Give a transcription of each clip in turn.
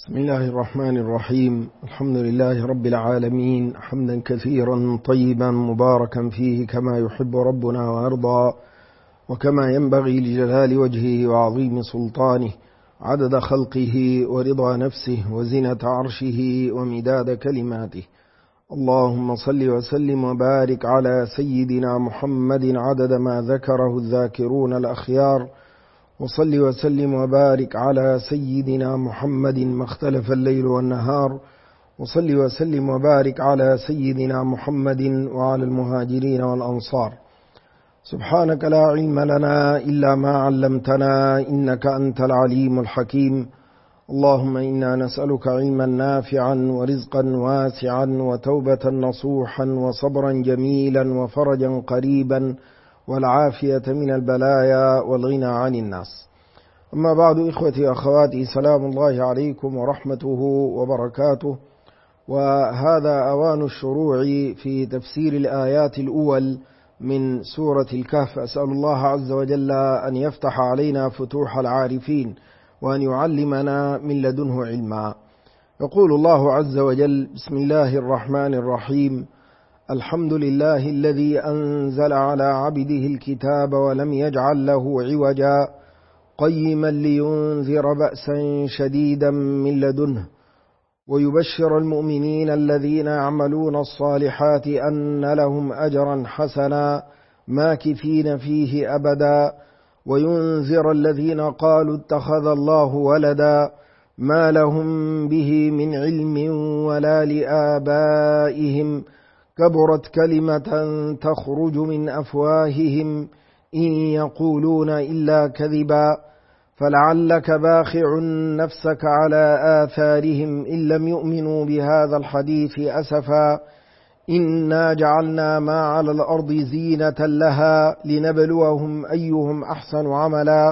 بسم الله الرحمن الرحيم. الحمد لله رب العالمين، حمدا كثيرا طيبا مباركا فيه كما يحب ربنا ويرضى، وكما ينبغي لجلال وجهه وعظيم سلطانه، عدد خلقه ورضا نفسه وزنة عرشه ومداد كلماته. اللهم صل وسلم وبارك على سيدنا محمد عدد ما ذكره الذاكرون الأخيار، وصل وسلم وبارك على سيدنا محمد ما اختلف الليل والنهار، وصل وسلم وبارك على سيدنا محمد وعلى المهاجرين والأنصار. سبحانك لا علم لنا إلا ما علمتنا إنك أنت العليم الحكيم. اللهم إنا نسألك علما نافعا ورزقا واسعا وتوبة نصوحا وصبرا جميلا وفرجا قريبا والعافية من البلايا والغنى عن الناس. أما بعد، إخوتي أخواتي، سلام الله عليكم ورحمته وبركاته. وهذا أوان الشروع في تفسير الآيات الأول من سورة الكهف. أسأل الله عز وجل أن يفتح علينا فتوح العارفين وأن يعلمنا من لدنه علما. يقول الله عز وجل: بسم الله الرحمن الرحيم. الحمد لله الذي أنزل على عبده الكتاب ولم يجعل له عوجا قيما لينذر بأسا شديدا من لدنه ويبشر المؤمنين الذين يعملون الصالحات أن لهم أجرا حسنا ماكثين فيه أبدا وينذر الذين قالوا اتخذ الله ولدا ما لهم به من علم ولا لآبائهم كبرت كلمة تخرج من أفواههم إن يقولون إلا كذبا فلعلك باخع نفسك على آثارهم إن لم يؤمنوا بهذا الحديث أسفا إنا جعلنا ما على الأرض زينة لها لنبلوهم أيهم أحسن عملا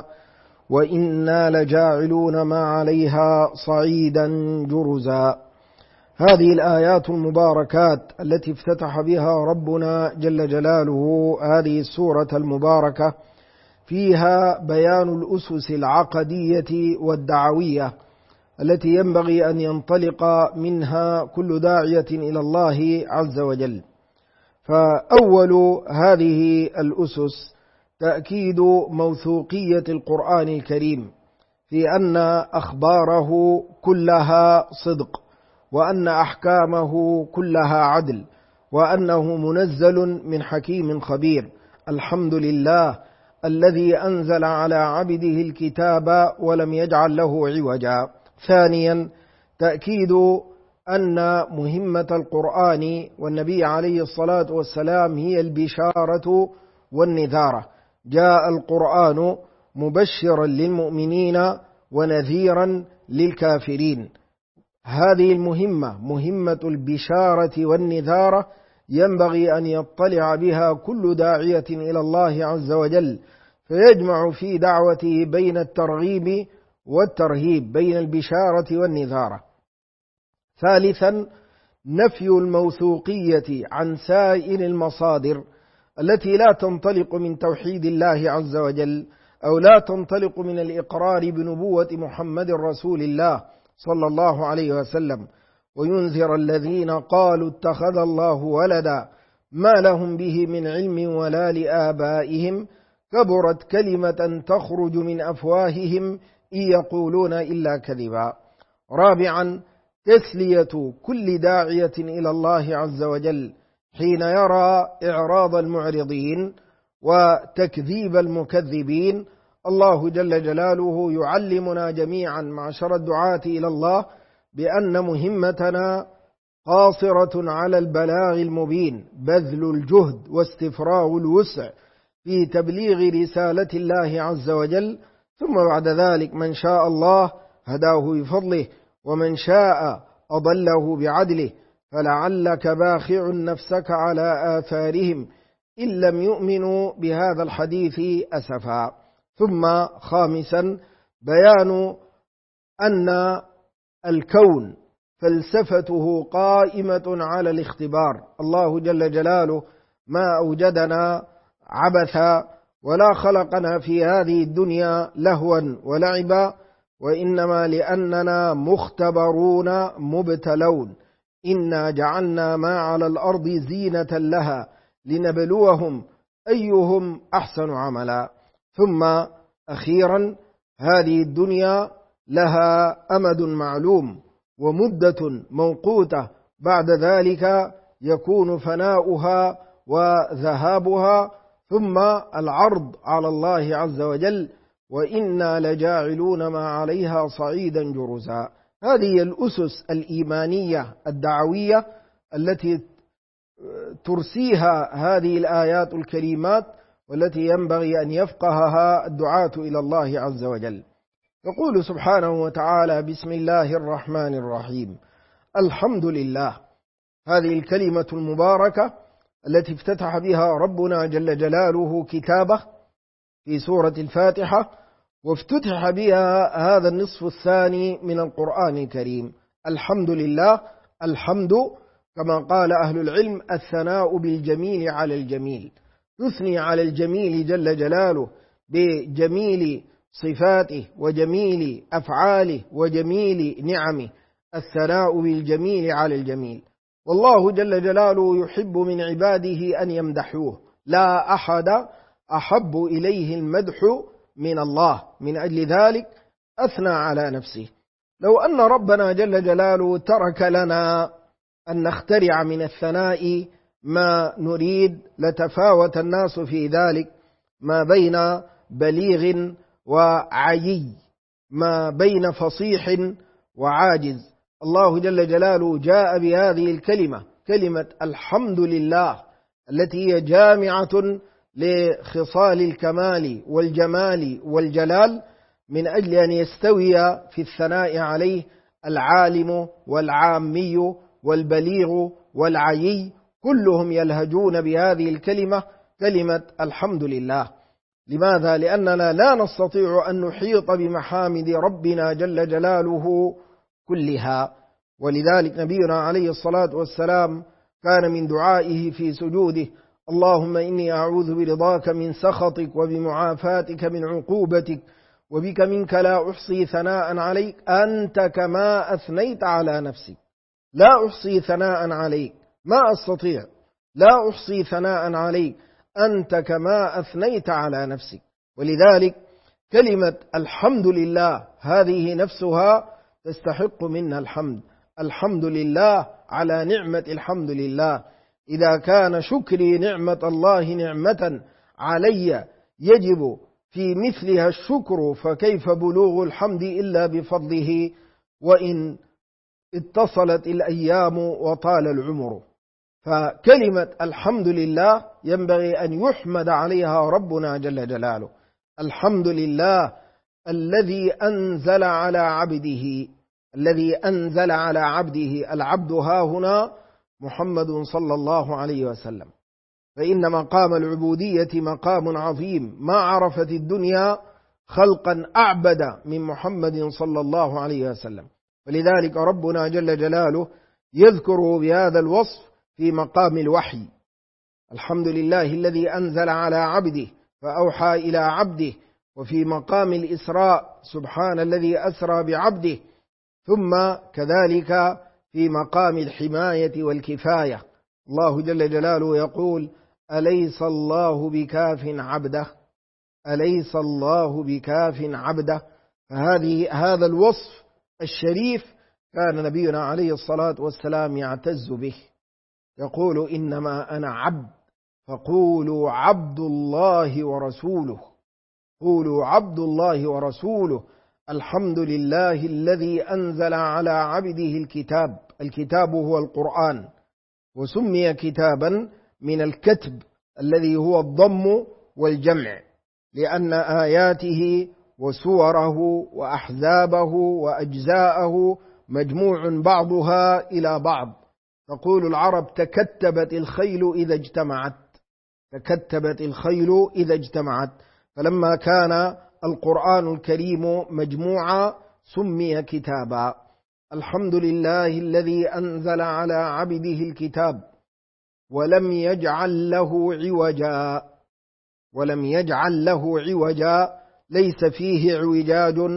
وإنا لجاعلون ما عليها صعيدا جرزا. هذه الآيات المباركات التي افتتح بها ربنا جل جلاله هذه السورة المباركة فيها بيان الأسس العقدية والدعوية التي ينبغي أن ينطلق منها كل داعية إلى الله عز وجل. فأول هذه الأسس تأكيد موثوقية القرآن الكريم في أن أخباره كلها صدق، وأن أحكامه كلها عدل، وأنه منزل من حكيم خبير. الحمد لله الذي أنزل على عبده الكتاب ولم يجعل له عوجا. ثانيا، تأكيد أن مهمة القرآن والنبي عليه الصلاة والسلام هي البشارة والنذارة. جاء القرآن مبشرا للمؤمنين ونذيرا للكافرين. هذه المهمة، مهمة البشارة والنذارة، ينبغي أن يطلع بها كل داعية إلى الله عز وجل، فيجمع في دعوته بين الترغيب والترهيب، بين البشارة والنذارة. ثالثا، نفي الموثوقية عن سائر المصادر التي لا تنطلق من توحيد الله عز وجل، أو لا تنطلق من الإقرار بنبوة محمد رسول الله صلى الله عليه وسلم. وينذر الذين قالوا اتخذ الله ولدا ما لهم به من علم ولا لآبائهم كبرت كلمة تخرج من أفواههم إن يقولون إلا كذبا. رابعا، تسلية كل داعية إلى الله عز وجل حين يرى إعراض المعرضين وتكذيب المكذبين. الله جل جلاله يعلمنا جميعا معشر الدعاة إلى الله بأن مهمتنا قاصرة على البلاغ المبين، بذل الجهد واستفراغ الوسع في تبليغ رسالة الله عز وجل. ثم بعد ذلك من شاء الله هداه بفضله، ومن شاء أضله بعدله، فلعلك باخع نفسك على آثارهم إن لم يؤمنوا بهذا الحديث أسفا. ثم خامسا، بيان أن الكون فلسفته قائمة على الاختبار. الله جل جلاله ما أوجدنا عبثا ولا خلقنا في هذه الدنيا لهوا ولعبا، وإنما لأننا مختبرون مبتلون. إنا جعلنا ما على الأرض زينة لها لنبلوهم أيهم أحسن عملا. ثم أخيرا هذه الدنيا لها أمد معلوم ومدة موقوتة، بعد ذلك يكون فناؤها وذهابها، ثم العرض على الله عز وجل: وإنا لجاعلون ما عليها صعيدا جرزا. هذه الأسس الإيمانية الدعوية التي ترسيها هذه الآيات الكريمات، والتي ينبغي أن يفقهها الدعاة إلى الله عز وجل. يقول سبحانه وتعالى: بسم الله الرحمن الرحيم، الحمد لله. هذه الكلمة المباركة التي افتتح بها ربنا جل جلاله كتابه في سورة الفاتحة، وافتتح بها هذا النصف الثاني من القرآن الكريم. الحمد لله. الحمد كما قال أهل العلم الثناء بالجميل على الجميل، يثني على الجميل جل جلاله بجميل صفاته وجميل أفعاله وجميل نعمه، الثناء بالجميل على الجميل. والله جل جلاله يحب من عباده أن يمدحوه، لا أحد أحب إليه المدح من الله، من أجل ذلك أثنى على نفسه. لو أن ربنا جل جلاله ترك لنا أن نخترع من الثناء ما نريد لتفاوت الناس في ذلك، ما بين بليغ وعيي، ما بين فصيح وعاجز. الله جل جلاله جاء بهذه الكلمة، كلمة الحمد لله، التي هي جامعة لخصال الكمال والجمال والجلال، من أجل أن يستوي في الثناء عليه العالم والعامي والبليغ والعيي، كلهم يلهجون بهذه الكلمة، كلمة الحمد لله. لماذا؟ لأننا لا نستطيع أن نحيط بمحامد ربنا جل جلاله كلها. ولذلك نبينا عليه الصلاة والسلام كان من دعائه في سجوده: اللهم إني أعوذ برضاك من سخطك وبمعافاتك من عقوبتك وبك منك لا أحصي ثناء عليك أنت كما أثنيت على نفسك. لا أحصي ثناء عليك، ما أستطيع، لا أحصي ثناء عليك أنت كما أثنيت على نفسك. ولذلك كلمة الحمد لله هذه نفسها تستحق منا الحمد. الحمد لله على نعمة الحمد لله. إذا كان شكري نعمة الله نعمة علي يجب في مثلها الشكر، فكيف بلوغ الحمد إلا بفضله، وإن اتصلت الأيام وطال العمر. فكلمة الحمد لله ينبغي أن يحمد عليها ربنا جل جلاله. الحمد لله الذي أنزل على عبده، الذي أنزل على عبده. العبد ها هنا محمد صلى الله عليه وسلم، فإن مقام العبودية مقام عظيم، ما عرفت الدنيا خلقا أعبد من محمد صلى الله عليه وسلم. ولذلك ربنا جل جلاله يذكره بهذا الوصف في مقام الوحي: الحمد لله الذي أنزل على عبده فأوحى إلى عبده. وفي مقام الإسراء: سبحان الذي أسرى بعبده. ثم كذلك في مقام الحماية والكفاية الله جل جلاله يقول: أليس الله بكاف عبده، أليس الله بكاف عبده. هذا الوصف الشريف كان نبينا عليه الصلاة والسلام يعتز به، يقول: إنما أنا عبد فقولوا عبد الله ورسوله، قولوا عبد الله ورسوله. الحمد لله الذي أنزل على عبده الكتاب. الكتاب هو القرآن، وسمي كتابا من الكتب الذي هو الضم والجمع، لأن آياته وسوره وأحزابه وأجزاءه مجموع بعضها إلى بعض. تقول العرب: تكتبت الخيل إذا اجتمعت، تكتبت الخيل إذا اجتمعت. فلما كان القرآن الكريم مجموعا سمي كتابا. الحمد لله الذي أنزل على عبده الكتاب ولم يجعل له عوجا، ولم يجعل له عوجا، ليس فيه اعوجاج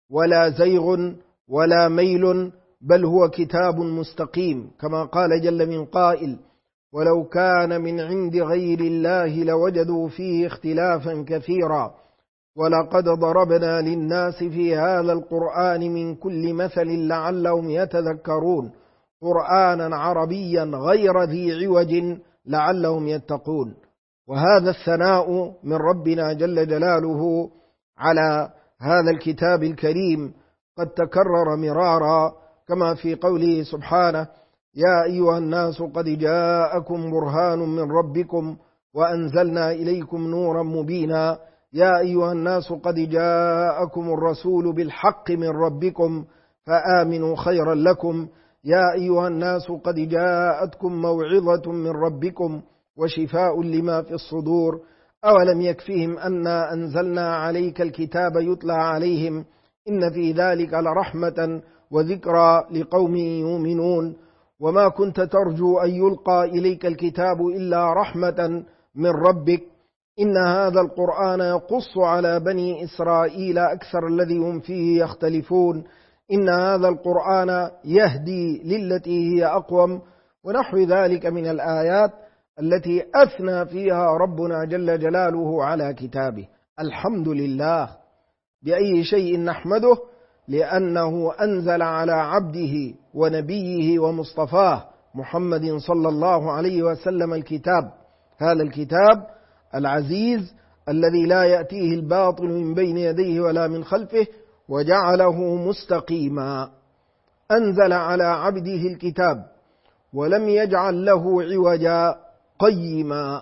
ولا زيغ ولا ميل، بل هو كتاب مستقيم، كما قال جل من قائل: ولو كان من عند غير الله لوجدوا فيه اختلافا كثيرا، ولقد ضربنا للناس في هذا القرآن من كل مثل لعلهم يتذكرون، قرآنا عربيا غير ذي عوج لعلهم يتقون. وهذا الثناء من ربنا جل جلاله على هذا الكتاب الكريم قد تكرر مرارا، كما في قوله سبحانه: يا أيها الناس قد جاءكم برهان من ربكم وأنزلنا إليكم نورا مبينا. يا أيها الناس قد جاءكم الرسول بالحق من ربكم فآمنوا خيرا لكم. يا أيها الناس قد جاءتكم موعظة من ربكم وشفاء لما في الصدور. أولم يكفهم أنا أنزلنا عليك الكتاب يتلى عليهم إن في ذلك لرحمة وذكرى لقوم يؤمنون. وما كنت ترجو أن يلقى إليك الكتاب إلا رحمة من ربك. إن هذا القرآن يقص على بني إسرائيل أكثر الذي هم فيه يختلفون. إن هذا القرآن يهدي للتي هي أقوم، ونحو ذلك من الآيات التي أثنى فيها ربنا جل جلاله على كتابه. الحمد لله. بأي شيء نحمده؟ لأنه أنزل على عبده ونبيه ومصطفاه محمد صلى الله عليه وسلم الكتاب، هذا الكتاب العزيز الذي لا يأتيه الباطل من بين يديه ولا من خلفه، وجعله مستقيما. أنزل على عبده الكتاب ولم يجعل له عوجا، قيما.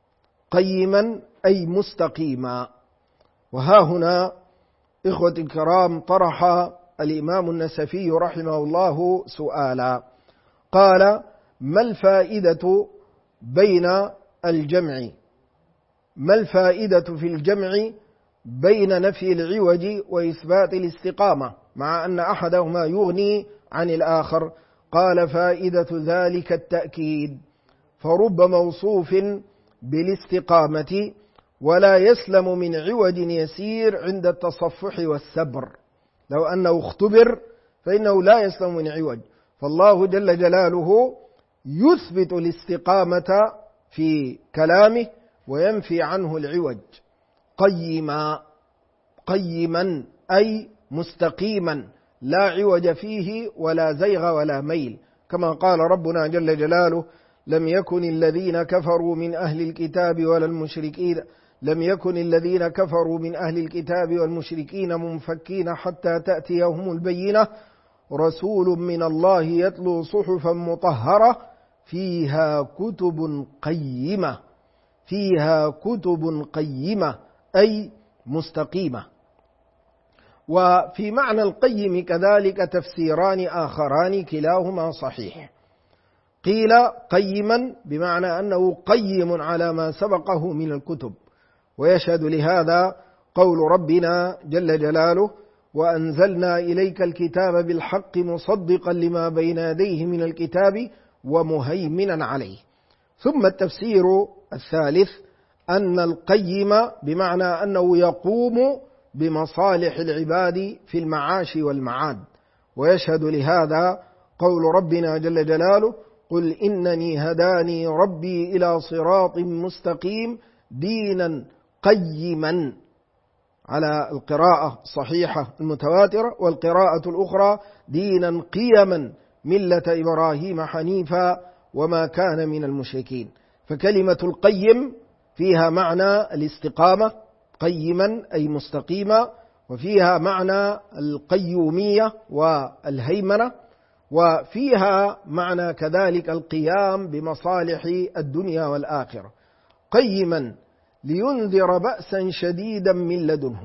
قيما أي مستقيما. وها هنا إخوة الكرام طرح الإمام النسفي رحمه الله سؤالا، قال: ما الفائدة بين الجمع؟ ما الفائدة في الجمع بين نفي العوج وإثبات الاستقامة، مع أن أحدهما يغني عن الآخر؟ قال: فائدة ذلك التأكيد، فرب موصوف بالاستقامة ولا يسلم من عوج يسير عند التصفح والسبر. لو أنه اختبر فإنه لا يسلم من عوج، فالله جل جلاله يثبت الاستقامة في كلامه وينفي عنه العوج. قيما. قيما أي مستقيما، لا عوج فيه ولا زيغ ولا ميل، كما قال ربنا جل جلاله: لم يكن الذين كفروا من أهل الكتاب ولا المشركين لم يكن الذين كفروا من أهل الكتاب والمشركين منفكين حتى تأتيهم البينة، رسول من الله يتلو صحفا مطهرة فيها كتب قيمة. فيها كتب قيمة أي مستقيمة. وفي معنى القيم كذلك تفسيران آخران كلاهما صحيح. قيل قيما بمعنى أنه قيم على ما سبقه من الكتب، ويشهد لهذا قول ربنا جل جلاله: وأنزلنا إليك الكتاب بالحق مصدقا لما بين يديه من الكتاب ومهيمنا عليه. ثم التفسير الثالث أن القيم بمعنى أنه يقوم بمصالح العباد في المعاش والمعاد، ويشهد لهذا قول ربنا جل جلاله: قل إنني هداني ربي إلى صراط مستقيم دينا قيما، على القراءة الصحيحة المتواترة، والقراءة الأخرى دينا قيما ملة إبراهيم حنيفا وما كان من المشركين. فكلمة القيم فيها معنى الاستقامة، قيما أي مستقيما، وفيها معنى القيومية والهيمنة، وفيها معنى كذلك القيام بمصالح الدنيا والآخرة. قيما لينذر بأسا شديدا من لدنه.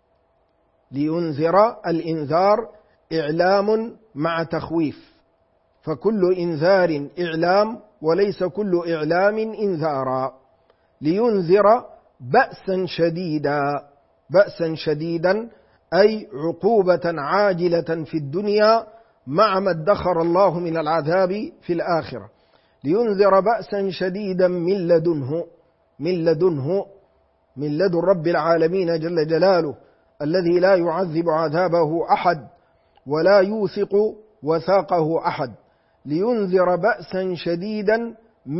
لينذر، الإنذار إعلام مع تخويف، فكل إنذار إعلام وليس كل إعلام إنذارا. لينذر بأسا شديدا. بأسا شديدا أي عقوبة عاجلة في الدنيا مع ما ادخر الله من العذاب في الآخرة. لينذر بأسا شديدا من لدنه. من لدنه، من لدن رب العالمين جل جلاله، الذي لا يعذب عذابه أحد ولا يوثق وثاقه أحد، لينذر بأسا شديدا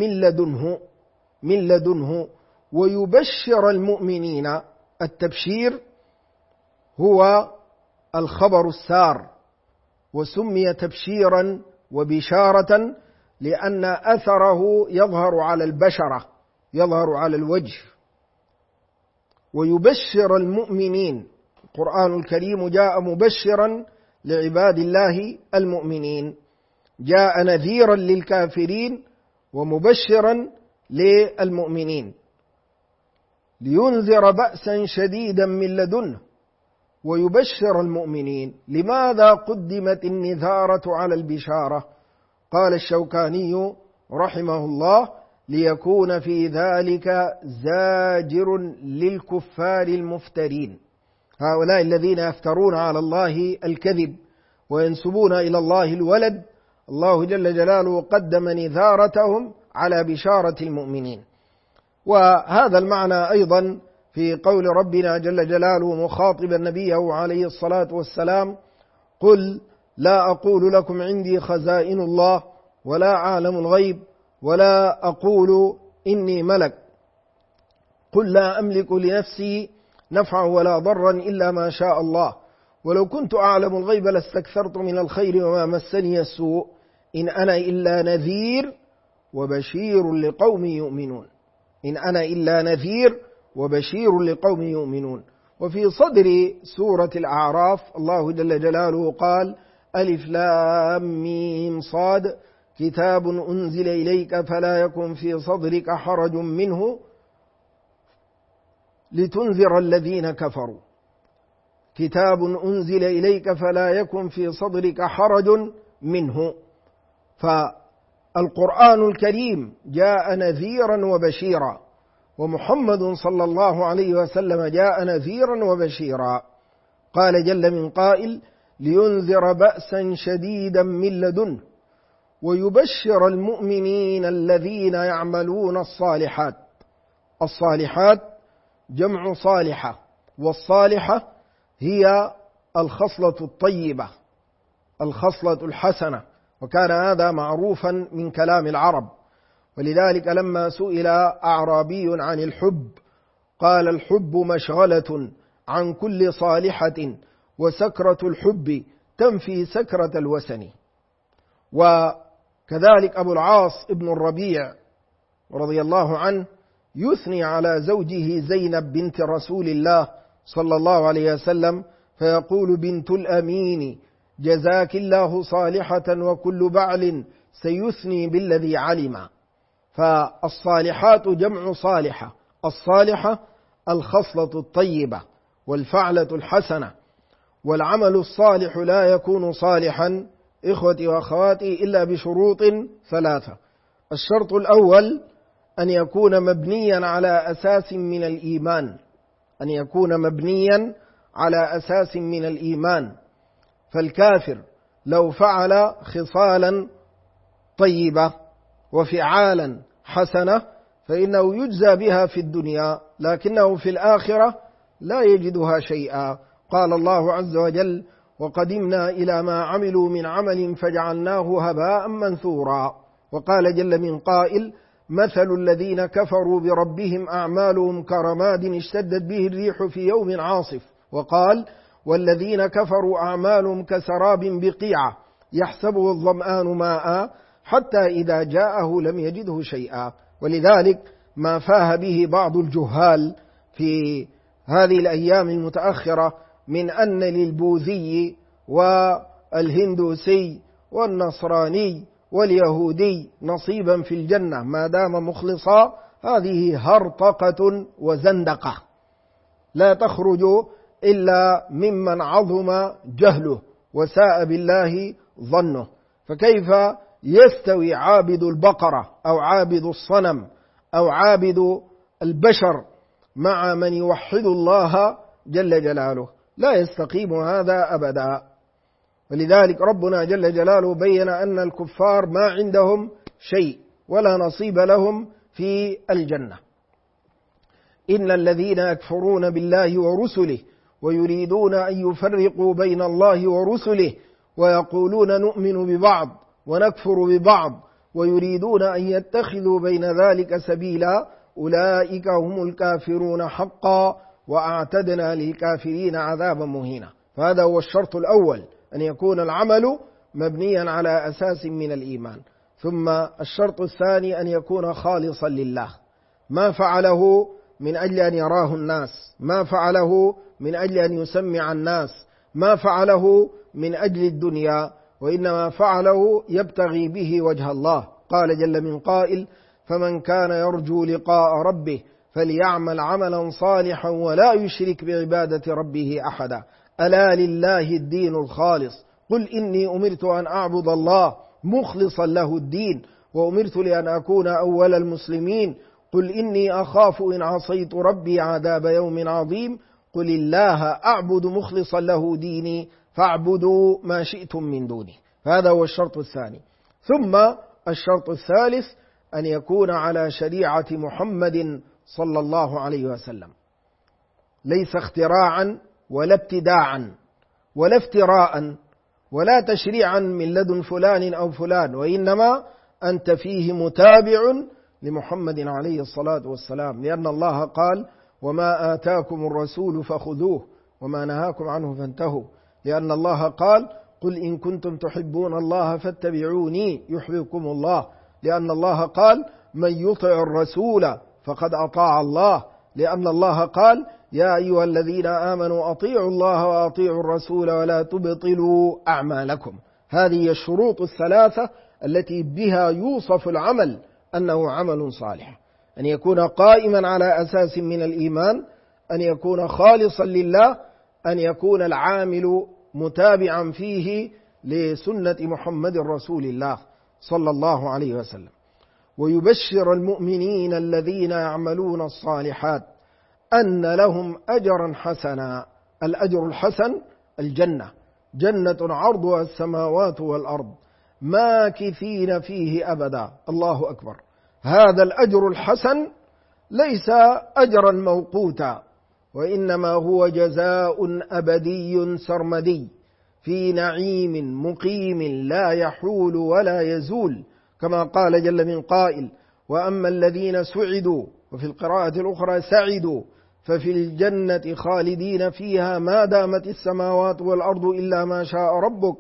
من لدنه ويبشر المؤمنين. التبشير هو الخبر السار، وسمي تبشيرا وبشارة لأن أثره يظهر على البشرة، يظهر على الوجه. ويبشر المؤمنين، القرآن الكريم جاء مبشرا لعباد الله المؤمنين، جاء نذيرا للكافرين ومبشرا للمؤمنين، لينذر بأسا شديدا من لدنه ويبشر المؤمنين. لماذا قدمت النذارة على البشارة؟ قال الشوكاني رحمه الله: ليكون في ذلك زاجر للكفار المفترين، هؤلاء الذين يفترون على الله الكذب وينسبون إلى الله الولد. الله جل جلاله قدم نذارتهم على بشارة المؤمنين. وهذا المعنى أيضا في قول ربنا جل جلاله مخاطبا نبيه عليه الصلاة والسلام: قل لا أقول لكم عندي خزائن الله ولا أعلم الغيب ولا أقول إني ملك، قل لا أملك لنفسي نفعا ولا ضرا إلا ما شاء الله، ولو كنت أعلم الغيب لاستكثرت من الخير وما مسني السوء، إن أنا إلا نذير وبشير لقوم يؤمنون. إن أنا إلا نذير وبشير لقوم يؤمنون. وفي صدر سورة الأعراف الله جل جلاله قال: ألف لام ميم صاد كتاب أنزل إليك فلا يكن في صدرك حرج منه لتنذر الذين كفروا. كتاب أنزل إليك فلا يكن في صدرك حرج منه. فالقرآن الكريم جاء نذيرا وبشيرا، ومحمد صلى الله عليه وسلم جاء نذيرا وبشيرا. قال جل من قائل: لينذر بأسا شديدا من لدنه ويبشر المؤمنين الذين يعملون الصالحات. الصالحات جمع صالحة، والصالحة هي الخصلة الطيبة، الخصلة الحسنة، وكان هذا معروفا من كلام العرب. ولذلك لما سئل أعرابي عن الحب قال: الحب مشغلة عن كل صالحة وسكرة الحب تنفي سكرة الوسن. وكذلك أبو العاص ابن الربيع رضي الله عنه يثني على زوجه زينب بنت رسول الله صلى الله عليه وسلم فيقول: بنت الأمين جزاك الله صالحة وكل بعل سيثني بالذي علم. فالصالحات جمع صالحة، الصالحة الخصلة الطيبة والفعلة الحسنة. والعمل الصالح لا يكون صالحا إخوتي وأخواتي إلا بشروط ثلاثة. الشرط الأول أن يكون مبنيا على أساس من الإيمان، أن يكون مبنيا على أساس من الإيمان. فالكافر لو فعل خصالا طيبة وفعالا حسنة فإنه يجزى بها في الدنيا، لكنه في الآخرة لا يجدها شيئا. قال الله عز وجل: وقدمنا إلى ما عملوا من عمل فجعلناه هباء منثورا. وقال جل من قائل: مثل الذين كفروا بربهم أعمالهم كرماد اشتدت به الريح في يوم عاصف. وقال: والذين كفروا أعمالهم كسراب بقيعة يحسبه الظمآن ماء حتى إذا جاءه لم يجده شيئا. ولذلك ما فاه به بعض الجهال في هذه الأيام المتأخرة من أن للبوذي والهندوسي والنصراني واليهودي نصيبا في الجنة ما دام مخلصا، هذه هرطقة وزندقة لا تخرج إلا ممن عظم جهله وساء بالله ظنه. فكيف يستوي عابد البقرة أو عابد الصنم أو عابد البشر مع من يوحد الله جل جلاله؟ لا يستقيم هذا أبدا. ولذلك ربنا جل جلاله بين أن الكفار ما عندهم شيء ولا نصيب لهم في الجنة. إن الذين يكفرون بالله ورسله ويريدون أن يفرقوا بين الله ورسله ويقولون نؤمن ببعض ونكفر ببعض ويريدون أن يتخذوا بين ذلك سبيلا أولئك هم الكافرون حقا وأعتدنا للكافرين عذابا مهينا. فهذا هو الشرط الأول، أن يكون العمل مبنيا على أساس من الإيمان. ثم الشرط الثاني أن يكون خالصا لله، ما فعله من أجل أن يراه الناس، ما فعله من أجل أن يسمع الناس، ما فعله من أجل الدنيا، وإنما فعله يبتغي به وجه الله. قال جل من قائل: فمن كان يرجو لقاء ربه فليعمل عملا صالحا ولا يشرك بعبادة ربه أحدا. ألا لله الدين الخالص، قل إني أمرت أن أعبد الله مخلصا له الدين وأمرت لأن أكون أول المسلمين. قل إني أخاف إن عصيت ربي عذاب يوم عظيم. قل الله أعبد مخلصا له ديني فاعبدوا ما شئتم من دونه. هذا هو الشرط الثاني. ثم الشرط الثالث أن يكون على شريعة محمد صلى الله عليه وسلم، ليس اختراعا ولا ابتداعا ولا افتراء ولا تشريعا من لدن فلان أو فلان، وإنما أنت فيه متابع لمحمد عليه الصلاة والسلام، لأن الله قال: وما آتاكم الرسول فخذوه وما نهاكم عنه فانتهوا. لأن الله قال: قل إن كنتم تحبون الله فاتبعوني يحببكم الله. لأن الله قال: من يطع الرسول فقد أطاع الله. لأن الله قال: يا أيها الذين آمنوا أطيعوا الله وأطيعوا الرسول ولا تبطلوا أعمالكم. هذه الشروط الثلاثة التي بها يوصف العمل أنه عمل صالح: أن يكون قائما على أساس من الإيمان، أن يكون خالصا لله، أن يكون العامل متابعا فيه لسنة محمد رسول الله صلى الله عليه وسلم. ويبشر المؤمنين الذين يعملون الصالحات أن لهم أجرا حسنا. الأجر الحسن الجنة، جنة عرضها السماوات والأرض ماكثين فيه أبدا. الله أكبر. هذا الأجر الحسن ليس أجرا موقوتا، وإنما هو جزاء أبدي سرمدي في نعيم مقيم لا يحول ولا يزول، كما قال جل من قائل: وأما الذين سعدوا، وفي القراءة الأخرى سعدوا، ففي الجنة خالدين فيها ما دامت السماوات والأرض إلا ما شاء ربك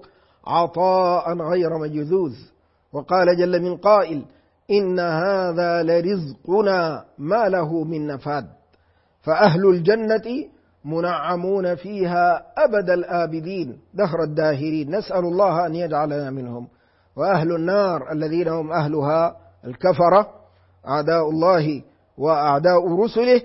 عطاء غير مجذوذ. وقال جل من قائل: إن هذا لرزقنا ما له من نفاد. فأهل الجنة منعمون فيها أبد الآبدين دهر الداهرين، نسأل الله أن يجعلنا منهم. وأهل النار الذين هم أهلها الكفرة أعداء الله وأعداء رسله،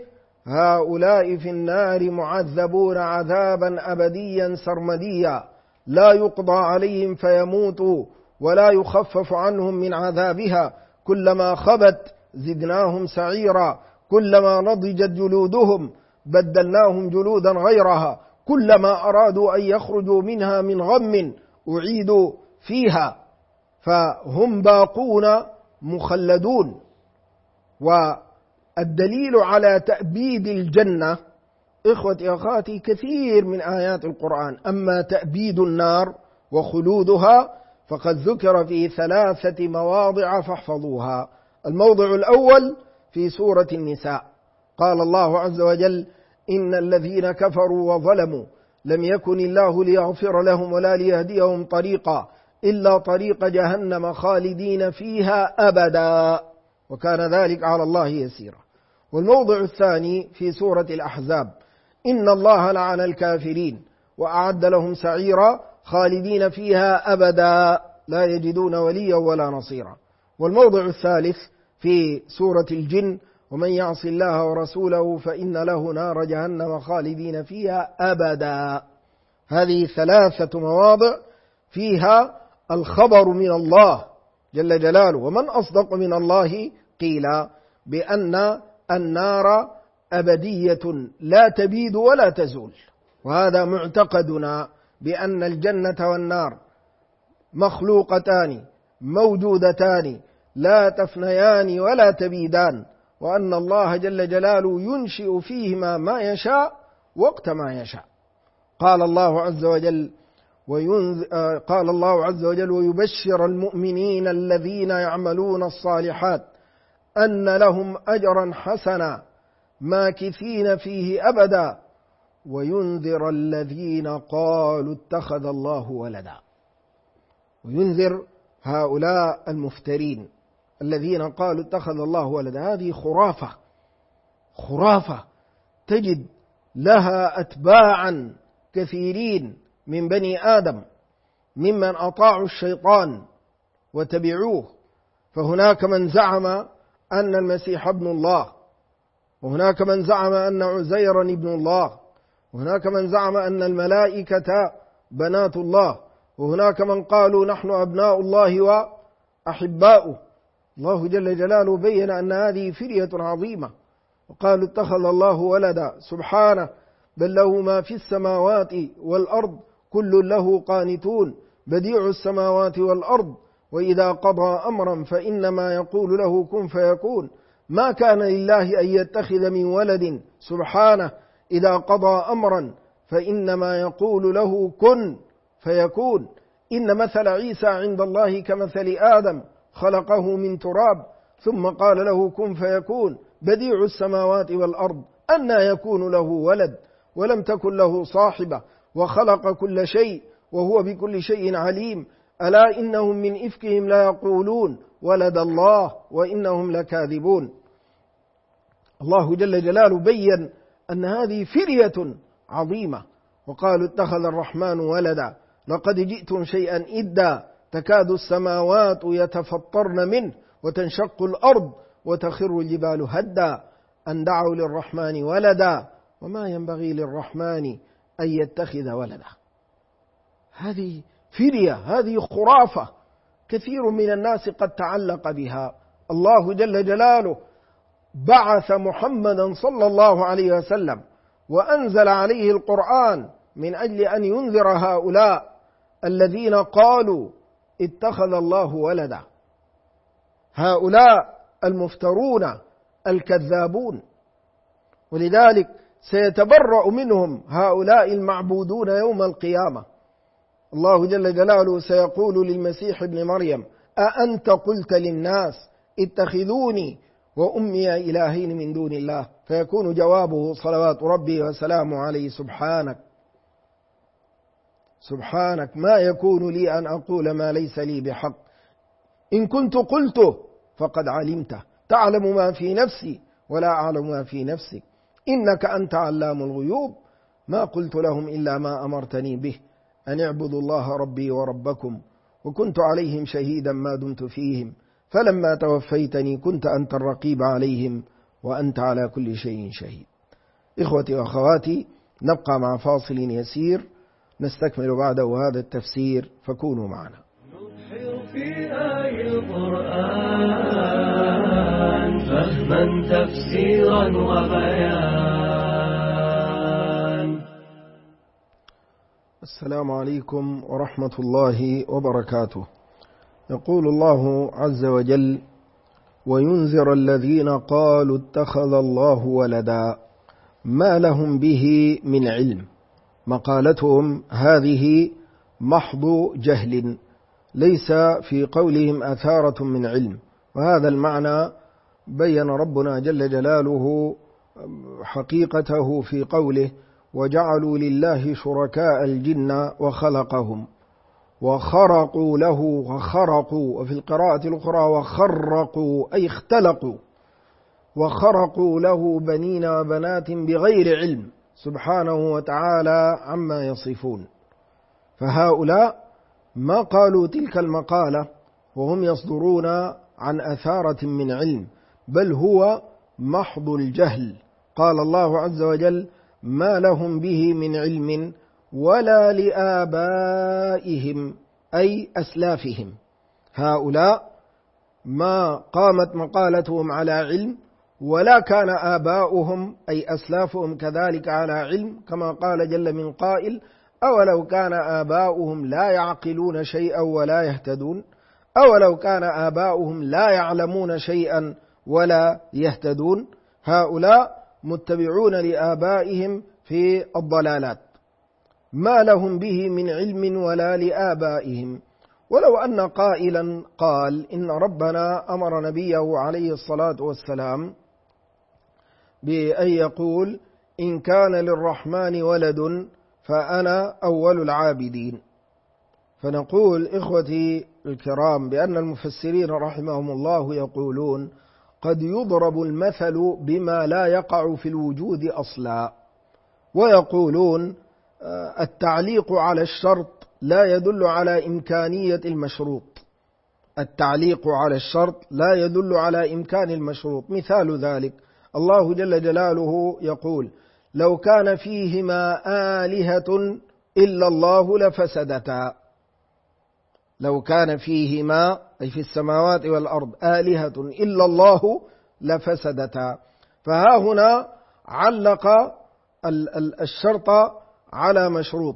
هؤلاء في النار معذبون عذابا أبديا سرمديا لا يقضى عليهم فيموتوا ولا يخفف عنهم من عذابها، كلما خبت زدناهم سعيرا، كلما نضجت جلودهم بدلناهم جلودا غيرها، كلما أرادوا أن يخرجوا منها من غم أعيدوا فيها، فهم باقون مخلدون. والدليل على تأبيد الجنة إخوتي أخواتي كثير من آيات القرآن. أما تأبيد النار وخلودها فقد ذكر في 3 مواضع فاحفظوها. الموضع الأول في سورة النساء، قال الله عز وجل: إن الذين كفروا وظلموا لم يكن الله ليغفر لهم ولا ليهديهم طريقا إلا طريق جهنم خالدين فيها أبدا وكان ذلك على الله يسيرا. والموضع الثاني في سورة الأحزاب: إن الله لعن الكافرين وأعد لهم سعيرا خالدين فيها أبدا لا يجدون وليا ولا نصيرا. والموضع الثالث في سورة الجن: ومن يعص الله ورسوله فإن له نار جهنم خالدين فيها أبدا. هذه 3 مواضع فيها الخبر من الله جل جلاله. ومن أصدق من الله قيل بأن النار أبدية لا تبيد ولا تزول. وهذا معتقدنا بأن الجنة والنار مخلوقتان موجودتان لا تفنيان ولا تبيدان، وأن الله جل جلاله ينشئ فيهما ما يشاء وقت ما يشاء. قال الله عز وجل ويبشر المؤمنين الذين يعملون الصالحات أن لهم أجرا حسنا ماكثين فيه أبدا وينذر الذين قالوا اتخذ الله ولدا. وينذر هؤلاء المفترين الذين قالوا اتخذ الله ولدا. هذه خرافة تجد لها أتباعا كثيرين من بني آدم ممن أطاعوا الشيطان وتبعوه. فهناك من زعم أن المسيح ابن الله، وهناك من زعم أن عزيرا ابن الله، وهناك من زعم أن الملائكة بنات الله، وهناك من قالوا نحن أبناء الله وأحباؤه. الله جل جلاله بين أن هذه فرية عظيمة، وقالوا اتخذ الله ولدا سبحانه بل له ما في السماوات والأرض كل له قانتون بديع السماوات والأرض وإذا قضى أمرا فإنما يقول له كن فيكون. ما كان لله أن يتخذ من ولد سبحانه إذا قضى أمرا فإنما يقول له كن فيكون. إن مثل عيسى عند الله كمثل آدم خلقه من تراب ثم قال له كن فيكون بديع السماوات والأرض أنى يكون له ولد ولم تكن له صاحبة وخلق كل شيء وهو بكل شيء عليم. ألا إنهم من إفكهم لا يقولون ولد الله وإنهم لكاذبون. الله جل جلاله بين أن هذه فرية عظيمة. وقالوا اتخذ الرحمن ولدا لقد جئتم شيئا إدا تكاد السماوات يتفطرن منه وتنشق الأرض وتخر الجبال هدا أن دعوا للرحمن ولدا وما ينبغي للرحمن أن يتخذ ولدا. هذه فرية، هذه خرافة كثير من الناس قد تعلق بها. الله جل جلاله بعث محمدا صلى الله عليه وسلم وأنزل عليه القرآن من أجل أن ينذر هؤلاء الذين قالوا اتخذ الله ولدا، هؤلاء المفترون الكذابون. ولذلك سيتبرأ منهم هؤلاء المعبودون يوم القيامة. الله جل جلاله سيقول للمسيح ابن مريم أأنت قلت للناس اتخذوني وأمي إلهين من دون الله؟ فيكون جوابه صلوات ربي وسلامه عليه سبحانك ما يكون لي أن أقول ما ليس لي بحق، إن كنت قلته فقد علمته تعلم ما في نفسي ولا أعلم ما في نفسك إنك أنت علام الغيوب. ما قلت لهم إلا ما أمرتني به أن اعبدوا الله ربي وربكم وكنت عليهم شهيدا ما دمت فيهم فلما توفيتني كنت أنت الرقيب عليهم وأنت على كل شيء شهيد. إخوتي وأخواتي، نبقى مع فاصل يسير نستكمل بعده هذا التفسير فكونوا معنا. نبحر في آي القرآن فهما تفسيرا وبيان. السلام عليكم ورحمة الله وبركاته. يقول الله عز وجل وينذر الذين قالوا اتخذ الله ولدا ما لهم به من علم. مقالتهم هذه محض جهل، ليس في قولهم أثارة من علم. وهذا المعنى بين ربنا جل جلاله حقيقته في قوله وجعلوا لله شركاء الجن وخلقهم وخرقوا له وخرقوا، وفي القراءة الأخرى وخرقوا أي اختلقوا، وخرقوا له بنين وبنات بغير علم سبحانه وتعالى عما يصفون. فهؤلاء ما قالوا تلك المقالة وهم يصدرون عن أثارة من علم، بل هو محض الجهل. قال الله عز وجل ما لهم به من علم ولا لآبائهم أي أسلافهم. هؤلاء ما قامت مقالتهم على علم ولا كان آباؤهم أي أسلافهم كذلك على علم، كما قال جل من قائل أولو كان آباؤهم لا يعقلون شيئا ولا يهتدون، أولو كان آباؤهم لا يعلمون شيئا ولا يهتدون. هؤلاء متبعون لآبائهم في الضلالات. ما لهم به من علم ولا لآبائهم. ولو أن قائلا قال إن ربنا أمر نبيه عليه الصلاة والسلام بأن يقول إن كان للرحمن ولد فأنا أول العابدين، فنقول إخوتي الكرام بأن المفسرين رحمهم الله يقولون قد يضرب المثل بما لا يقع في الوجود أصلا، ويقولون التعليق على الشرط لا يدل على إمكانية المشروط. التعليق على الشرط لا يدل على إمكان المشروط. مثال ذلك الله جل جلاله يقول لو كان فيهما آلهة إلا الله لفسدتا. لو كان فيهما أي في السماوات والأرض آلهة إلا الله لفسدتا. فها هنا علق الشرط على مشروط،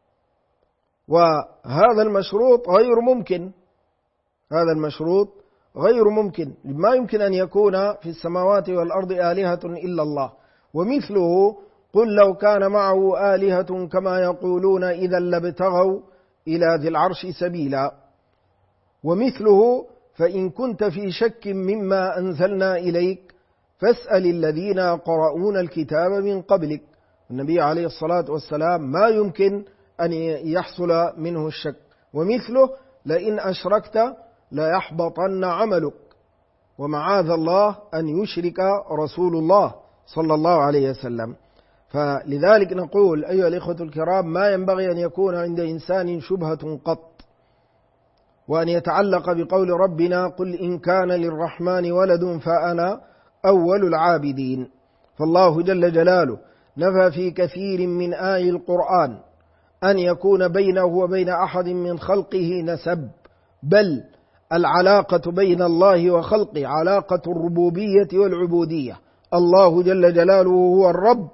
وهذا المشروط غير ممكن. هذا المشروط غير ممكن، ما يمكن أن يكون في السماوات والأرض آلهة إلا الله. ومثله قل لو كان معه آلهة كما يقولون إذا لابتغوا إلى ذي العرش سبيلا. ومثله فإن كنت في شك مما أنزلنا إليك فاسأل الذين يقرؤون الكتاب من قبلك. النبي عليه الصلاة والسلام ما يمكن أن يحصل منه الشك. ومثله لئن أشركت ليحبطن عملك، ومعاذ الله أن يشرك رسول الله صلى الله عليه وسلم. فلذلك نقول أيها الإخوة الكرام ما ينبغي أن يكون عند إنسان شبهة قط، وأن يتعلق بقول ربنا قل إن كان للرحمن ولد فأنا أول العابدين. فالله جل جلاله نفى في كثير من آي القرآن أن يكون بينه وبين أحد من خلقه نسب، بل العلاقة بين الله وخلقه علاقة الربوبية والعبودية. الله جل جلاله هو الرب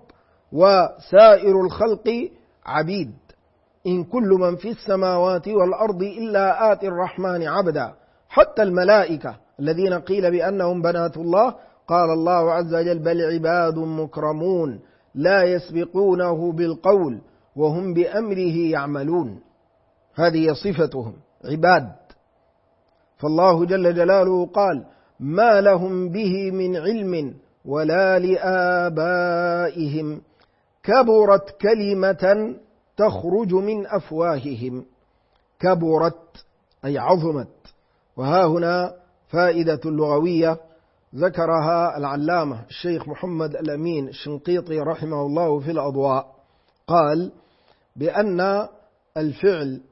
وسائر الخلق عبيد. إن كل من في السماوات والأرض إلا آتي الرحمن عبدا. حتى الملائكة الذين قيل بأنهم بنات الله قال الله عز وجل بل عباد مكرمون لا يسبقونه بالقول وهم بأمره يعملون. هذه صفتهم عباد. فالله جل جلاله قال ما لهم به من علم ولا لآبائهم كبرت كلمة تخرج من أفواههم. كبرت أي عظمت. وها هنا فائدة لغوية ذكرها العلامة الشيخ محمد الأمين الشنقيطي رحمه الله في الأضواء. قال بأن الفعل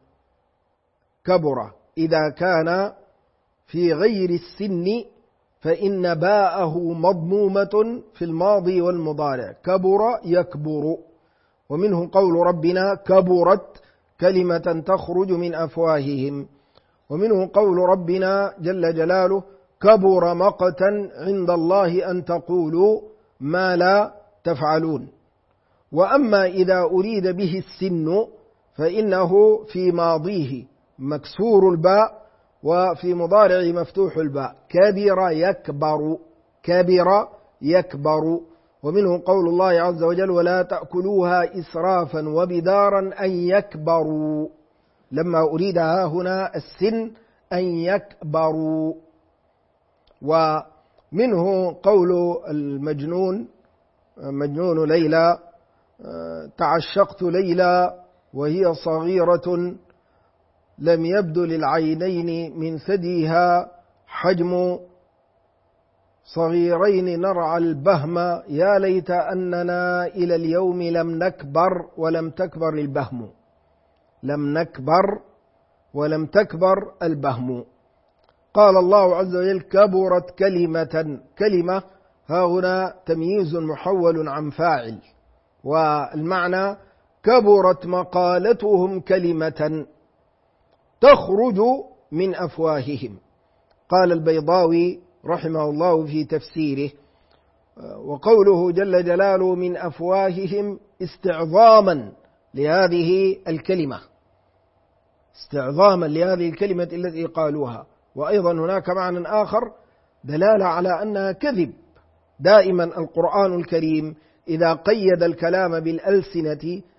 كبر إذا كان في غير السن فإن باءه مضمومة في الماضي والمضارع. كبر يكبر. ومنه قول ربنا كبرت كلمة تخرج من أفواههم. ومنه قول ربنا جل جلاله كبر مقتا عند الله أن تقولوا ما لا تفعلون. وأما إذا أريد به السن فإنه في ماضيه مكسور الباء وفي مضارع مفتوح الباء. كبر يكبر. كبر يكبر. ومنه قول الله عز وجل ولا تأكلوها إسرافا وبدارا أن يكبروا. لما أريدها هنا السن أن يكبروا. ومنه قول المجنون مجنون ليلى تعشقت ليلى وهي صغيرة لم يبدو للعينين من ثديها حجم صغيرين نرعى البهم يا ليت أننا إلى اليوم لم نكبر ولم تكبر البهم. لم نكبر ولم تكبر البهم. قال الله عز وجل كبرت كلمة. كلمة ها هنا تمييز محول عن فاعل، والمعنى كبرت مقالتهم كلمة تخرج من أفواههم. قال البيضاوي رحمه الله في تفسيره وقوله جل جلاله من أفواههم استعظاما لهذه الكلمة. استعظاما لهذه الكلمة التي قالوها. وأيضا هناك معنى آخر دلالة على أنها كذب. دائما القرآن الكريم إذا قيد الكلام بالألسنة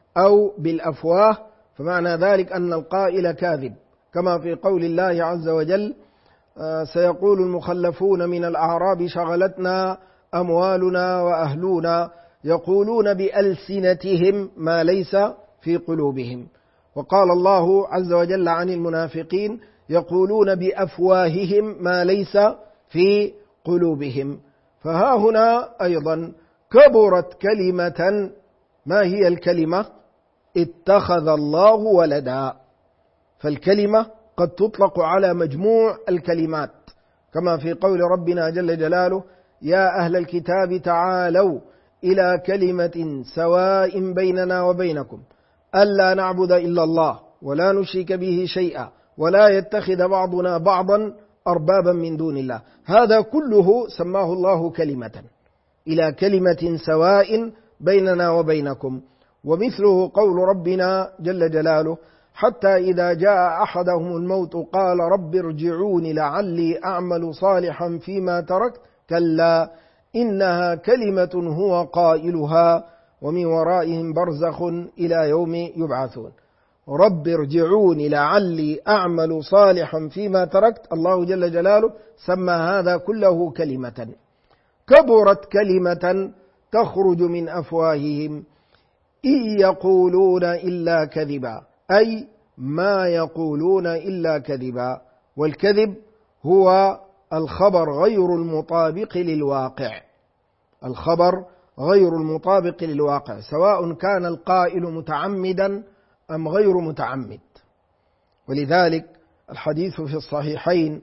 أو بالأفواه، فمعنى ذلك أن القائل كاذب، كما في قول الله عز وجل: سيقول المخلفون من الأعراب شغلتنا أموالنا وأهلنا يقولون بألسنتهم ما ليس في قلوبهم. وقال الله عز وجل عن المنافقين: يقولون بأفواههم ما ليس في قلوبهم. فها هنا أيضا كبرت كلمة. ما هي الكلمة؟ اتخذ الله ولدا. فالكلمة قد تطلق على مجموع الكلمات، كما في قول ربنا جل جلاله: يا أهل الكتاب تعالوا إلى كلمة سواء بيننا وبينكم ألا نعبد إلا الله ولا نشرك به شيئا ولا يتخذ بعضنا بعضا أربابا من دون الله. هذا كله سماه الله كلمة، إلى كلمة سواء بيننا وبينكم. ومثله قول ربنا جل جلاله: حتى إذا جاء أحدهم الموت قال رب ارجعون لعلي أعمل صالحا فيما تركت كلا إنها كلمة هو قائلها ومن ورائهم برزخ إلى يوم يبعثون. رب ارجعون لعلي أعمل صالحا فيما تركت. الله جل جلاله سمى هذا كله كلمة. كبرت كلمة تخرج من أفواههم إن يقولون إلا كذبا، أي ما يقولون إلا كذبا. والكذب هو الخبر غير المطابق للواقع، الخبر غير المطابق للواقع، سواء كان القائل متعمدا أم غير متعمد. ولذلك الحديث في الصحيحين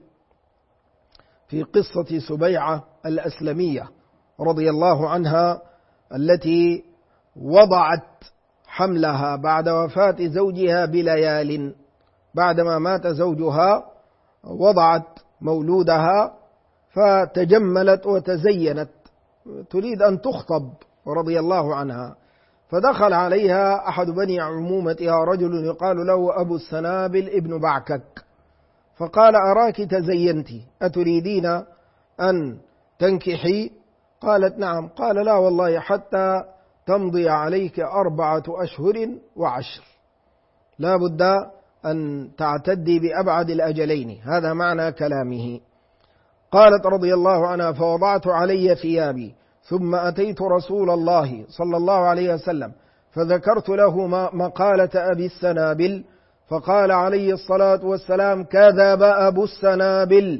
في قصة سبيعة الأسلمية رضي الله عنها، التي وضعت حملها بعد وفاة زوجها بليال. بعدما مات زوجها وضعت مولودها فتجملت وتزينت تريد أن تخطب رضي الله عنها، فدخل عليها أحد بني عمومتها رجل يقال له أبو السنابل ابن بعكك، فقال: أراك تزينت، أتريدين أن تنكحي؟ قالت: نعم. قال: لا والله، حتى تمضي عليك 4 أشهر و10، لا بد أن تعتدي بأبعد الأجلين. هذا معنى كلامه. قالت رضي الله عنها: فوضعت علي ثيابي ثم أتيت رسول الله صلى الله عليه وسلم فذكرت له مقالة أبي السنابل، فقال عليه الصلاة والسلام: كذب أبو السنابل،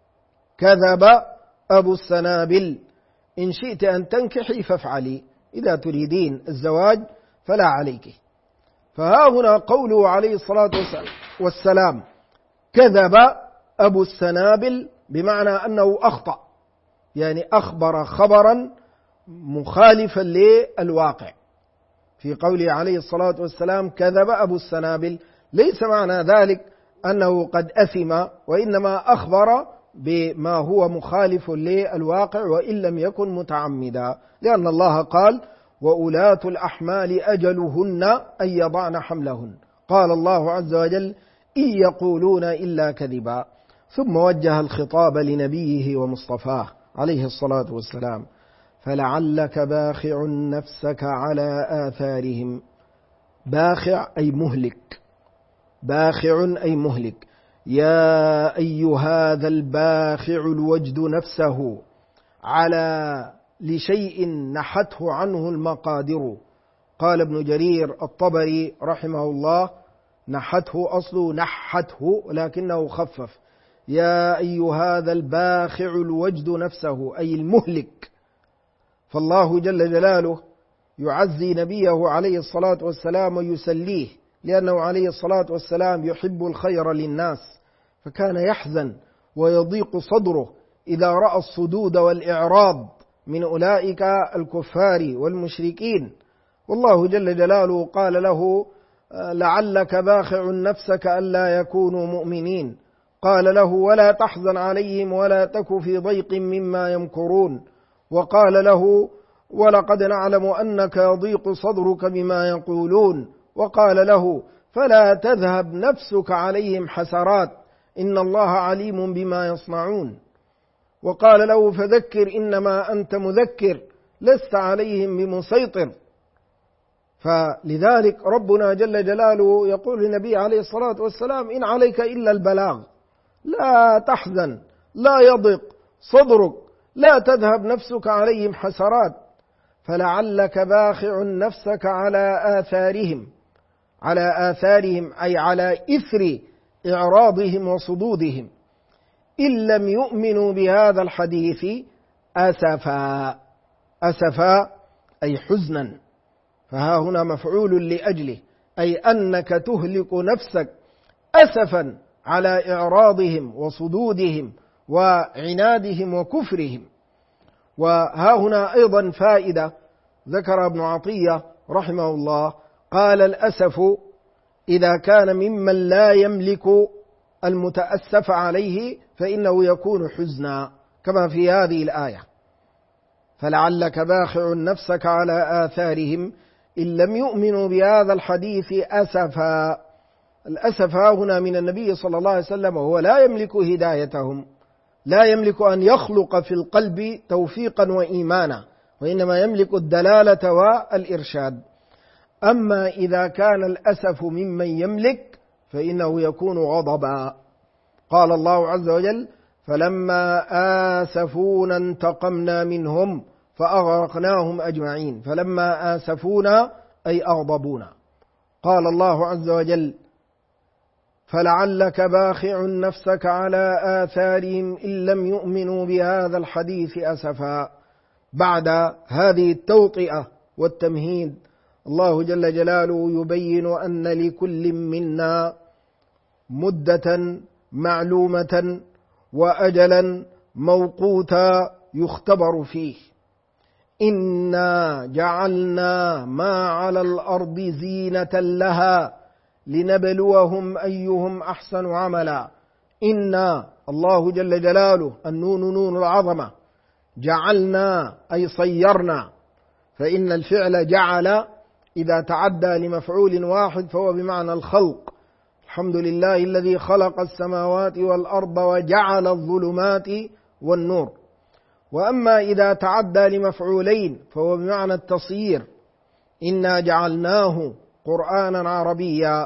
كذب أبو السنابل، إن شئت أن تنكحي فافعلي، إذا تريدين الزواج فلا عليك. فها هنا قوله عليه الصلاة والسلام كذب أبو السنابل، بمعنى أنه أخطأ، يعني أخبر خبرا مخالفا للواقع. في قوله عليه الصلاة والسلام كذب أبو السنابل، ليس معنى ذلك أنه قد أثم، وإنما أخبر بما هو مخالف للواقع وإن لم يكن متعمدا، لأن الله قال: وأولاة الأحمال أجلهن أن يضعن حملهن. قال الله عز وجل: إن يقولون إلا كذبا. ثم وجه الخطاب لنبيه ومصطفاه عليه الصلاة والسلام: فلعلك باخع نفسك على آثارهم. باخع أي مهلك، باخع أي مهلك. يا أيها ذا الباخع الوجد نفسه على لشيء نحته عنه المقادر. قال ابن جرير الطبري رحمه الله: نحته أصله نحته لكنه خفف. يا أيها ذا الباخع الوجد نفسه أي المهلك. فالله جل جلاله يعزي نبيه عليه الصلاة والسلام ويسليه، لأنه عليه الصلاة والسلام يحب الخير للناس، فكان يحزن ويضيق صدره إذا رأى الصدود والإعراض من أولئك الكفار والمشركين. والله جل جلاله قال له: لعلك باخع نفسك ألا يكونوا مؤمنين. قال له: ولا تحزن عليهم ولا تك في ضيق مما يمكرون. وقال له: ولقد نعلم أنك يضيق صدرك بما يقولون. وقال له: فلا تذهب نفسك عليهم حسرات إن الله عليم بما يصنعون. وقال له: فذكر إنما أنت مذكر لست عليهم بمسيطر. فلذلك ربنا جل جلاله يقول للنبي عليه الصلاة والسلام: إن عليك إلا البلاغ، لا تحزن، لا يضق صدرك، لا تذهب نفسك عليهم حسرات، فلعلك باخع نفسك على آثارهم أي على إثر إعراضهم وصدودهم، إن لم يؤمنوا بهذا الحديث أسفا أي حزنا، فها هنا مفعول لأجله، أي أنك تهلك نفسك أسفا على إعراضهم وصدودهم وعنادهم وكفرهم. وها هنا أيضا فائدة ذكر ابن عطية رحمه الله، قال: الأسف إذا كان ممن لا يملك المتأسف عليه فإنه يكون حزنا، كما في هذه الآية: فلعلك باخع نفسك على آثارهم إن لم يؤمنوا بهذا الحديث أسفا. الأسف هنا من النبي صلى الله عليه وسلم، وهو لا يملك هدايتهم، لا يملك أن يخلق في القلب توفيقا وإيمانا، وإنما يملك الدلالة والإرشاد. أما إذا كان الأسف ممن يملك فإنه يكون غضبا. قال الله عز وجل: فلما آسفونا انتقمنا منهم فأغرقناهم أجمعين. فلما آسفونا أي أغضبونا. قال الله عز وجل: فلعلك باخع نفسك على آثارهم إن لم يؤمنوا بهذا الحديث أسفا. بعد هذه التوطئة والتمهيد، الله جل جلاله يبين أن لكل منا مدة معلومة وأجلا موقوتا يختبر فيه. إنا جعلنا ما على الأرض زينة لها لنبلوهم أيهم أحسن عملا. إنا الله جل جلاله، النون نون العظمة، جعلنا أي صيرنا، فإن الفعل جعل إذا تعدى لمفعول واحد فهو بمعنى الخلق. الحمد لله الذي خلق السماوات والأرض وجعل الظلمات والنور. وأما إذا تعدى لمفعولين فهو بمعنى التصيير: إنا جعلناه قرآنا عربيا.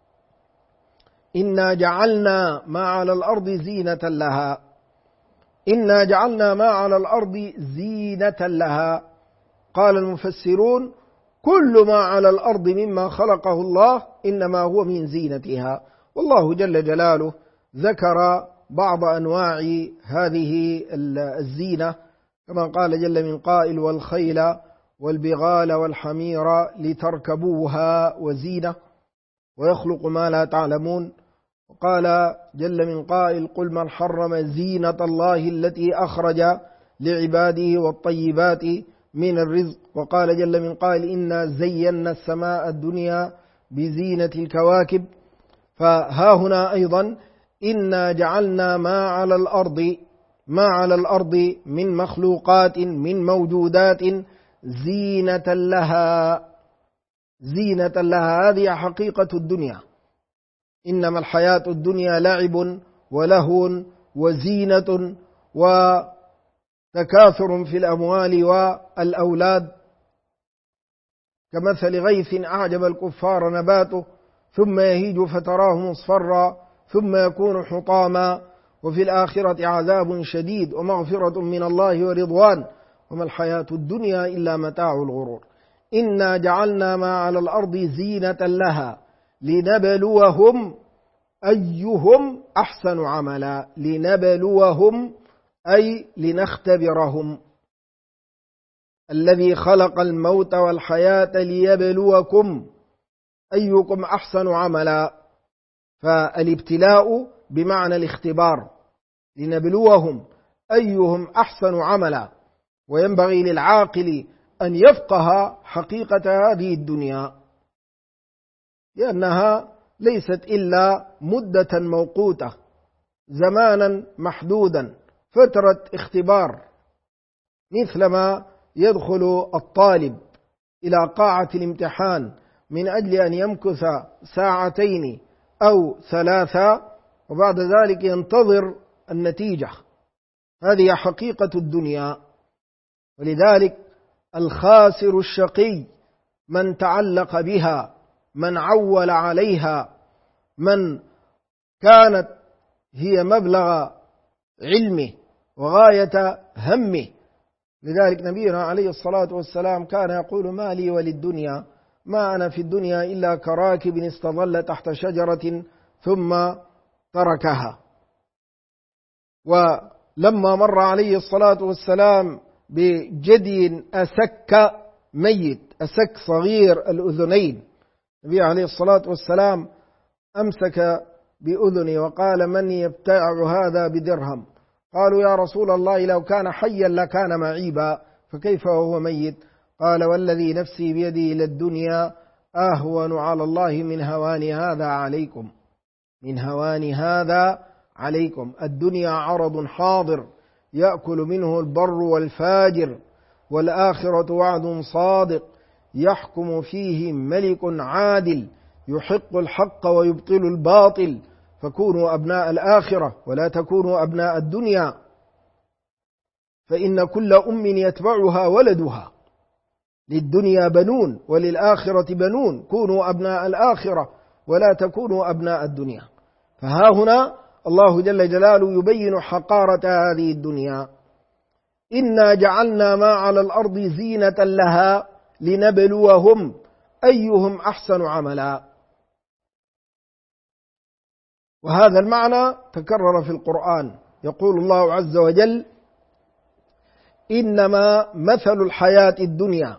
إنا جعلنا ما على الأرض زينة لها. إنا جعلنا ما على الأرض زينة لها. قال المفسرون: كل ما على الأرض مما خلقه الله إنما هو من زينتها. والله جل جلاله ذكر بعض أنواع هذه الزينة، كما قال جل من قائل: والخيل والبغال والحمير لتركبوها وزينة ويخلق ما لا تعلمون. وقال جل من قائل: قل من حرم زينة الله التي أخرج لعباده والطيبات من الرزق. وقال جل من قائل: إنا زينا السماء الدنيا بزينة الكواكب. فها هنا أيضا: إنا جعلنا ما على الأرض من مخلوقات من موجودات زينة لها. زينة لها هذه حقيقة الدنيا. إنما الحياة الدنيا لعب ولهو وزينة وتكاثر في الأموال والأولاد، كمثل غيث أعجب الكفار نباته ثم يهيج فتراه مصفرا ثم يكون حطاما وفي الآخرة عذاب شديد ومغفرة من الله ورضوان وما الحياة الدنيا إلا متاع الغرور. إنا جعلنا ما على الأرض زينة لها لنبلوهم أيهم أحسن عملا. لنبلوهم أي لنختبرهم. الذي خلق الموت والحياة ليبلوكم أيكم أحسن عملا. فالابتلاء بمعنى الاختبار، لنبلوهم أيهم أحسن عملا. وينبغي للعاقل أن يفقه حقيقة هذه الدنيا، لأنها ليست إلا مدة موقوتة، زمانا محدودا، فترة اختبار، مثلما يدخل الطالب إلى قاعة الامتحان من أجل أن يمكث ساعتين أو ثلاثة وبعد ذلك ينتظر النتيجة. هذه حقيقة الدنيا. ولذلك الخاسر الشقي من تعلق بها، من عول عليها، من كانت هي مبلغ علمه وغاية همه. لذلك نبينا عليه الصلاة والسلام كان يقول: ما لي وللدنيا، ما أنا في الدنيا إلا كراكب استظل تحت شجرة ثم تركها. ولما مر عليه الصلاة والسلام بجدي أسك ميت، أسك صغير الأذنين، النبي عليه الصلاة والسلام أمسك بأذني وقال: من يبتاع هذا بدرهم؟ قالوا: يا رسول الله لو كان حيا لكان معيبا، فكيف وهو ميت؟ قال: والذي نفسي بيدي للدنيا أهون على الله من هوان هذا عليكم، من هوان هذا عليكم. الدنيا عرض حاضر يأكل منه البر والفاجر، والآخرة وعد صادق يحكم فيه ملك عادل، يحق الحق ويبطل الباطل، فكونوا أبناء الآخرة ولا تكونوا أبناء الدنيا، فإن كل أم يتبعها ولدها، للدنيا بنون وللآخرة بنون، كونوا أبناء الآخرة ولا تكونوا أبناء الدنيا. فها هنا الله جل جلاله يبين حقارة هذه الدنيا: إنا جعلنا ما على الأرض زينة لها لنبلوهم أيهم أحسن عملا. وهذا المعنى تكرر في القرآن، يقول الله عز وجل: إنما مثل الحياة الدنيا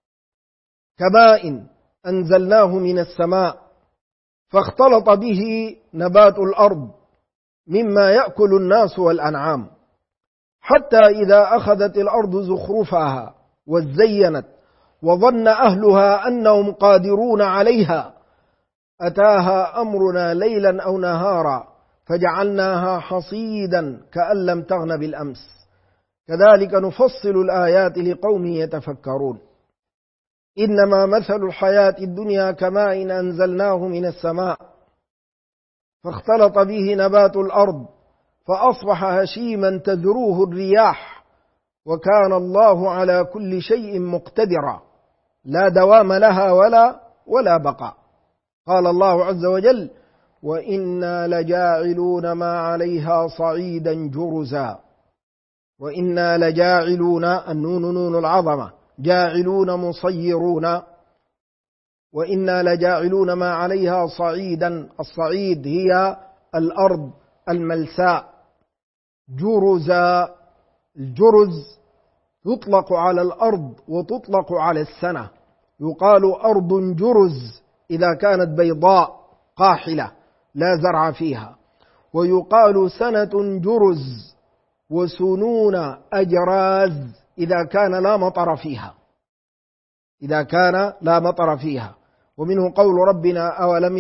كماء أنزلناه من السماء فاختلط به نبات الأرض مما يأكل الناس والأنعام، حتى إذا أخذت الأرض زخرفها وزينت وظن أهلها أنهم قادرون عليها أتاها أمرنا ليلا أو نهارا فجعلناها حصيدا كأن لم تغن بالأمس، كذلك نفصل الآيات لقوم يتفكرون. إنما مثل الحياة الدنيا كماء أنزلناه من السماء فاختلط به نبات الأرض فأصبح هشيما تذروه الرياح، وكان الله على كل شيء مقتدرا، لا دوام لها ولا بقاء. قال الله عز وجل: وإنا لجاعلون ما عليها صعيدا جرزا. وإنا لجاعلون، النون نون العظمة، جاعلون مصيرون، وإنا لجاعلون ما عليها صعيدا، الصعيد هي الأرض الملساء، جرزا. الجرز يطلق على الأرض وتطلق على السنة، يقال أرض جرز إذا كانت بيضاء قاحلة لا زرع فيها، ويقال سنة جرز وسنون أجراز إذا كان لا مطر فيها، إذا كان لا مطر فيها. ومنه قول ربنا: أولم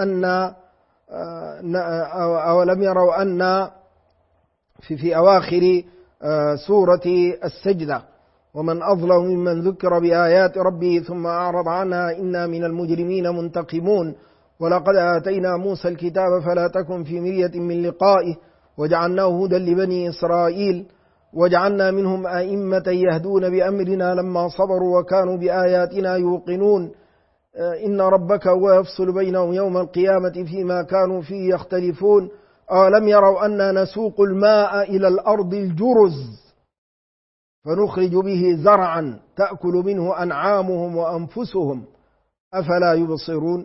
يروا أن في أواخر سورة السجدة: ومن أظلم ممن ذكر بآيات ربه ثم أعرض عنها إنا من المجرمين منتقمون، ولقد آتينا موسى الكتاب فلا تكن في مرية من لقائه وجعلناه هدى لبني إسرائيل وجعلنا منهم أئمة يهدون بأمرنا لما صبروا وكانوا بآياتنا يوقنون إن ربك هو يفصل بينهم يوم القيامة فيما كانوا فيه يختلفون أولم يروا أنا نسوق الماء إلى الأرض الجرز فنخرج به زرعا تأكل منه أنعامهم وأنفسهم أفلا يبصرون.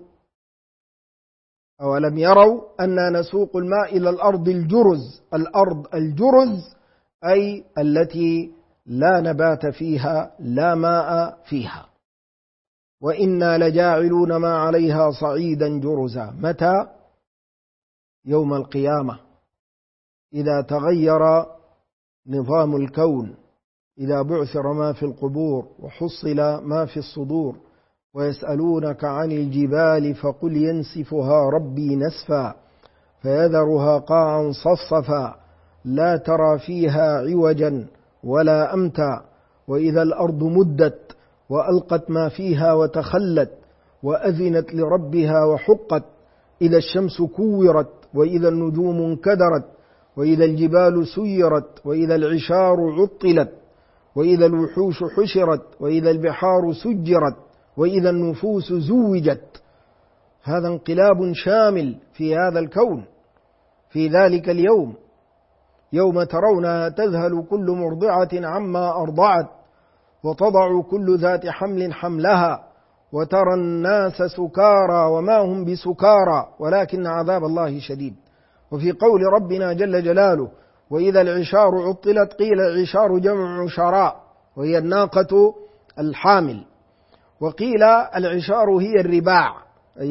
أولم يروا أنا نسوق الماء إلى الأرض الجرز، الأرض الجرز أي التي لا نبات فيها لا ماء فيها. وإنا لجاعلون ما عليها صعيدا جرزا. متى؟ يوم القيامة، إذا تغير نظام الكون، إذا بعثر ما في القبور وحصل ما في الصدور. ويسألونك عن الجبال فقل ينسفها ربي نسفا فيذرها قاعا صفصفا لا ترى فيها عوجا ولا أمتا. وإذا الأرض مدت وألقت ما فيها وتخلت وأذنت لربها وحقت. إذا الشمس كورت وإذا النجوم انكدرت وإذا الجبال سيرت وإذا العشار عطلت وإذا الوحوش حشرت وإذا البحار سجرت وإذا النفوس زوجت. هذا انقلاب شامل في هذا الكون في ذلك اليوم، يوم ترونها تذهل كل مرضعة عما أرضعت وتضع كل ذات حمل حملها وترى الناس سكارى وما هم بسكارى ولكن عذاب الله شديد. وفي قول ربنا جل جلاله: وإذا العشار عطلت، قيل العشار جمع عشراء وهي الناقة الحامل، وقيل العشار هي الرباع أي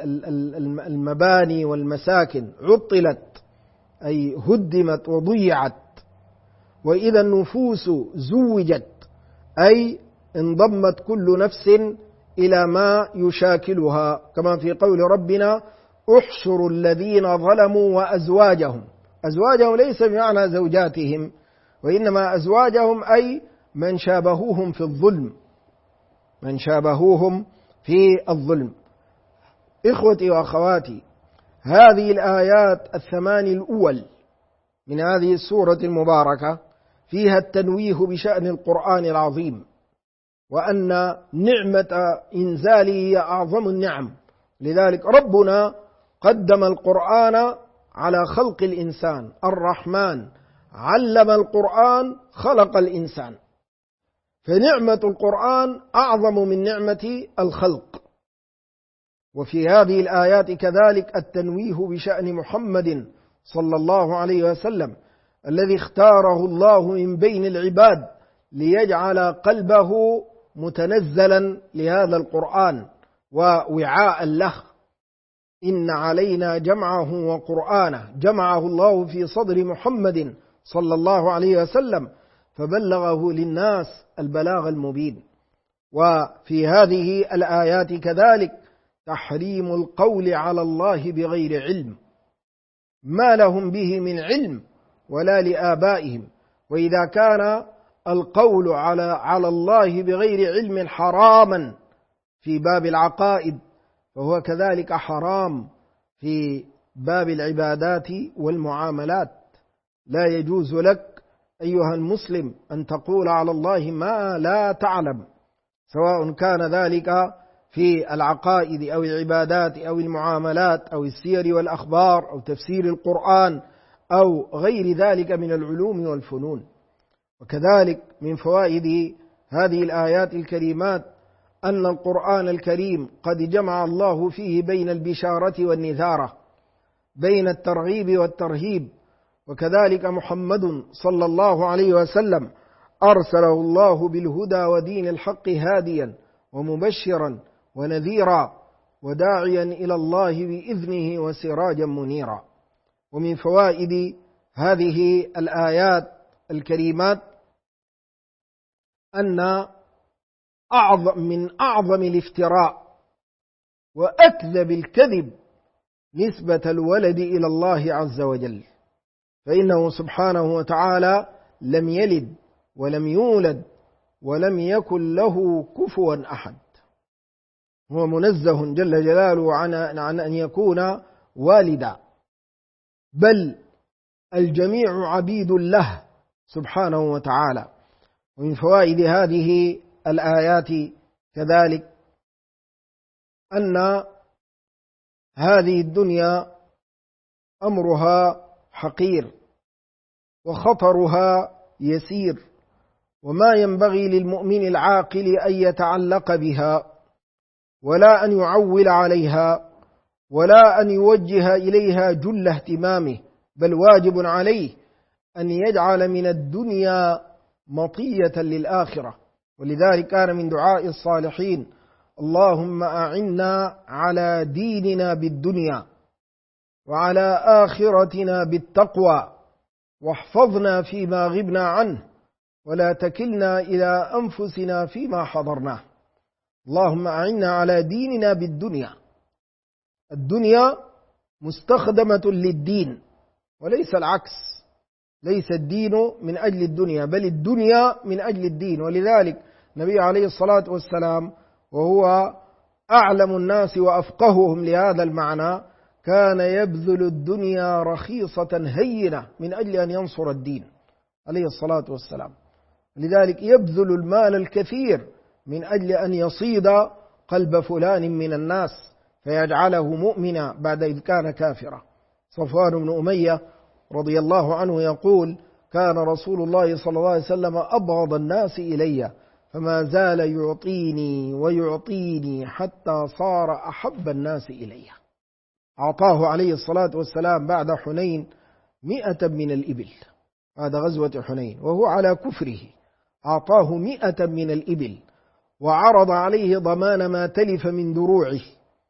المباني والمساكن، عطلت أي هدمت وضيعت. وإذا النفوس زوجت أي انضمت كل نفس إلى ما يشاكلها، كما في قول ربنا: احشروا الذين ظلموا وأزواجهم. أزواجهم ليس بمعنى زوجاتهم، وإنما أزواجهم أي من شابهوهم في الظلم، من شابهوهم في الظلم. إخوتي وأخواتي، هذه الآيات الثمان الأول من هذه السورة المباركة فيها التنويه بشأن القرآن العظيم، وأن نعمة إنزاله هي أعظم النعم. لذلك ربنا قدم القرآن على خلق الإنسان. الرحمن علم القرآن خلق الإنسان، فنعمة القرآن أعظم من نعمة الخلق. وفي هذه الآيات كذلك التنويه بشأن محمد صلى الله عليه وسلم الذي اختاره الله من بين العباد ليجعل قلبه متنزلا لهذا القرآن ووعاء له. إن علينا جمعه وقرآنه، جمعه الله في صدر محمد صلى الله عليه وسلم فبلغه للناس البلاغ المبين. وفي هذه الآيات كذلك تحريم القول على الله بغير علم، ما لهم به من علم ولا لآبائهم. وإذا كان القول على الله بغير علم حراما في باب العقائد، فهو كذلك حرام في باب العبادات والمعاملات. لا يجوز لك أيها المسلم أن تقول على الله ما لا تعلم، سواء كان ذلك في العقائد أو العبادات أو المعاملات أو السير والأخبار أو تفسير القرآن أو غير ذلك من العلوم والفنون. وكذلك من فوائد هذه الآيات الكريمات أن القرآن الكريم قد جمع الله فيه بين البشارة والنذارة، بين الترغيب والترهيب. وكذلك محمد صلى الله عليه وسلم أرسله الله بالهدى ودين الحق هاديا ومبشرا ونذيرا وداعيا إلى الله بإذنه وسراجا منيرا. ومن فوائد هذه الآيات الكريمات أن من أعظم الافتراء وأكذب الكذب نسبة الولد إلى الله عز وجل، فإنه سبحانه وتعالى لم يلد ولم يولد ولم يكن له كفوا أحد. هو منزه جل جلاله عن أن يكون والدا، بل الجميع عبيد له سبحانه وتعالى. ومن فوائد هذه الآيات كذلك أن هذه الدنيا أمرها حقير وخطرها يسير، وما ينبغي للمؤمن العاقل أن يتعلق بها ولا أن يعول عليها ولا أن يوجه إليها جل اهتمامه، بل واجب عليه أن يجعل من الدنيا مطية للآخرة. ولذلك كان من دعاء الصالحين: اللهم أعنا على ديننا بالدنيا وعلى آخرتنا بالتقوى واحفظنا فيما غبنا عنه ولا تكلنا إلى أنفسنا فيما حضرناه. اللهم أعنا على ديننا بالدنيا. الدنيا مستخدمة للدين وليس العكس، ليس الدين من أجل الدنيا بل الدنيا من أجل الدين. ولذلك النبي عليه الصلاة والسلام وهو أعلم الناس وأفقههم لهذا المعنى كان يبذل الدنيا رخيصة هينة من أجل أن ينصر الدين عليه الصلاة والسلام. لذلك يبذل المال الكثير من أجل أن يصيد قلب فلان من الناس فيجعله مؤمنا بعد إذ كان كافرا. صفوان بن أمية رضي الله عنه يقول: كان رسول الله صلى الله عليه وسلم أبغض الناس إلي، فما زال يعطيني ويعطيني حتى صار أحب الناس إلي. أعطاه عليه الصلاة والسلام بعد حنين 100 من الإبل، هذا غزوة حنين وهو على كفره، أعطاه 100 من الإبل وعرض عليه ضمان ما تلف من دروعه،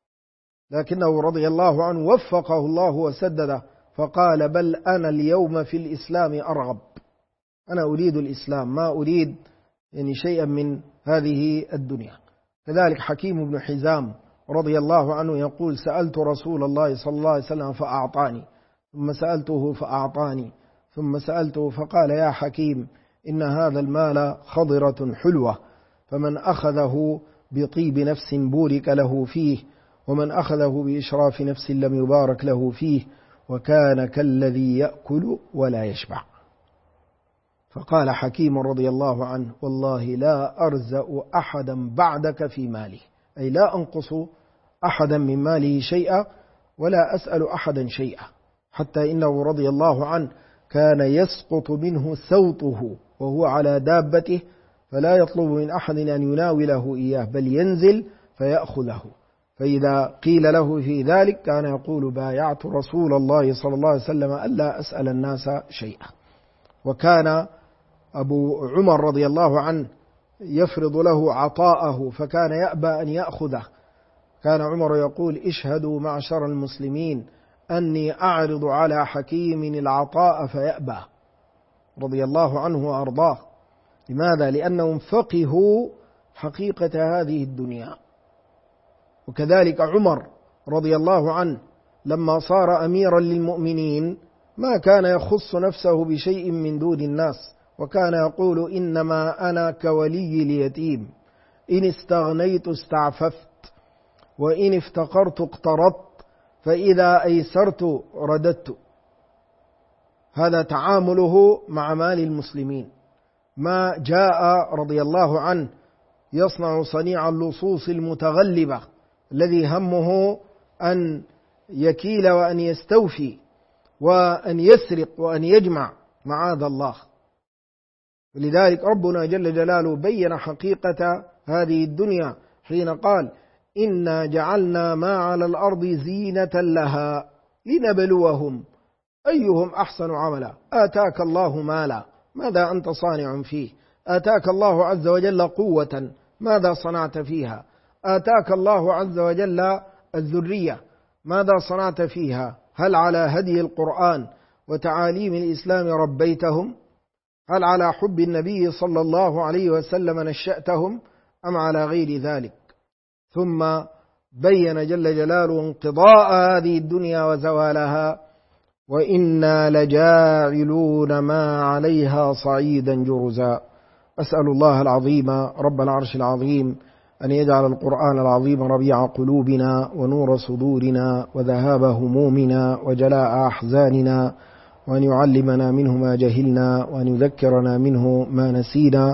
لكنه رضي الله عنه وفقه الله وسدده فقال: بل أنا اليوم في الإسلام أرغب، أنا أريد الإسلام ما أريد شيئا من هذه الدنيا. كذلك حكيم بن حزام رضي الله عنه يقول: سألت رسول الله صلى الله عليه وسلم فأعطاني، ثم سألته فأعطاني، ثم سألته فقال: يا حكيم، إن هذا المال خضرة حلوة، فمن أخذه بطيب نفس بورك له فيه، ومن أخذه بإشراف نفس لم يبارك له فيه، وكان كالذي يأكل ولا يشبع. فقال حكيم رضي الله عنه: والله لا أرزأ أحدا بعدك في ماله، أي لا أنقص أحدا من ماله شيئا ولا أسأل أحدا شيئا، حتى إنه رضي الله عنه كان يسقط منه سوطه وهو على دابته، فلا يطلب من أحد أن يناوله إياه، بل ينزل فيأخذه، فإذا قيل له في ذلك كان يقول: بايعت رسول الله صلى الله عليه وسلم ألا أسأل الناس شيئا. وكان أبو عمر رضي الله عنه يفرض له عطاءه فكان يأبى أن يأخذه، كان عمر يقول: اشهدوا معشر المسلمين أني أعرض على حكيم العطاء فيأبى، رضي الله عنه وأرضاه. لماذا؟ لأنهم فقهوا حقيقة هذه الدنيا. وكذلك عمر رضي الله عنه لما صار أميرا للمؤمنين ما كان يخص نفسه بشيء من دون الناس، وكان يقول: إنما أنا كولي اليتيم، إن استغنيت استعففت، وإن افتقرت اقترضت، فإذا أيسرت رددت. هذا تعامله مع مال المسلمين. ما جاء رضي الله عنه يصنع صنيع اللصوص المتغلبة الذي همه أن يكيل وأن يستوفي وأن يسرق وأن يجمع، معاذ الله. ولذلك ربنا جل جلاله بين حقيقة هذه الدنيا حين قال: إنا جعلنا ما على الأرض زينة لها لنبلوهم أيهم أحسن عملا. آتاك الله مالا، ماذا أنت صانع فيه؟ آتاك الله عز وجل قوة، ماذا صنعت فيها؟ آتاك الله عز وجل الذرية، ماذا صنعت فيها؟ هل على هدي القرآن وتعاليم الإسلام ربيتهم؟ هل على حب النبي صلى الله عليه وسلم نشأتهم أم على غير ذلك؟ ثم بين جل جلاله انقضاء هذه الدنيا وزوالها: وإنا لجاعلون ما عليها صعيدا جرزا. أسأل الله العظيم رب العرش العظيم أن يجعل القرآن العظيم ربيع قلوبنا ونور صدورنا وذهاب همومنا وجلاء أحزاننا، وأن يعلمنا منه ما جهلنا، وأن يذكرنا منه ما نسينا،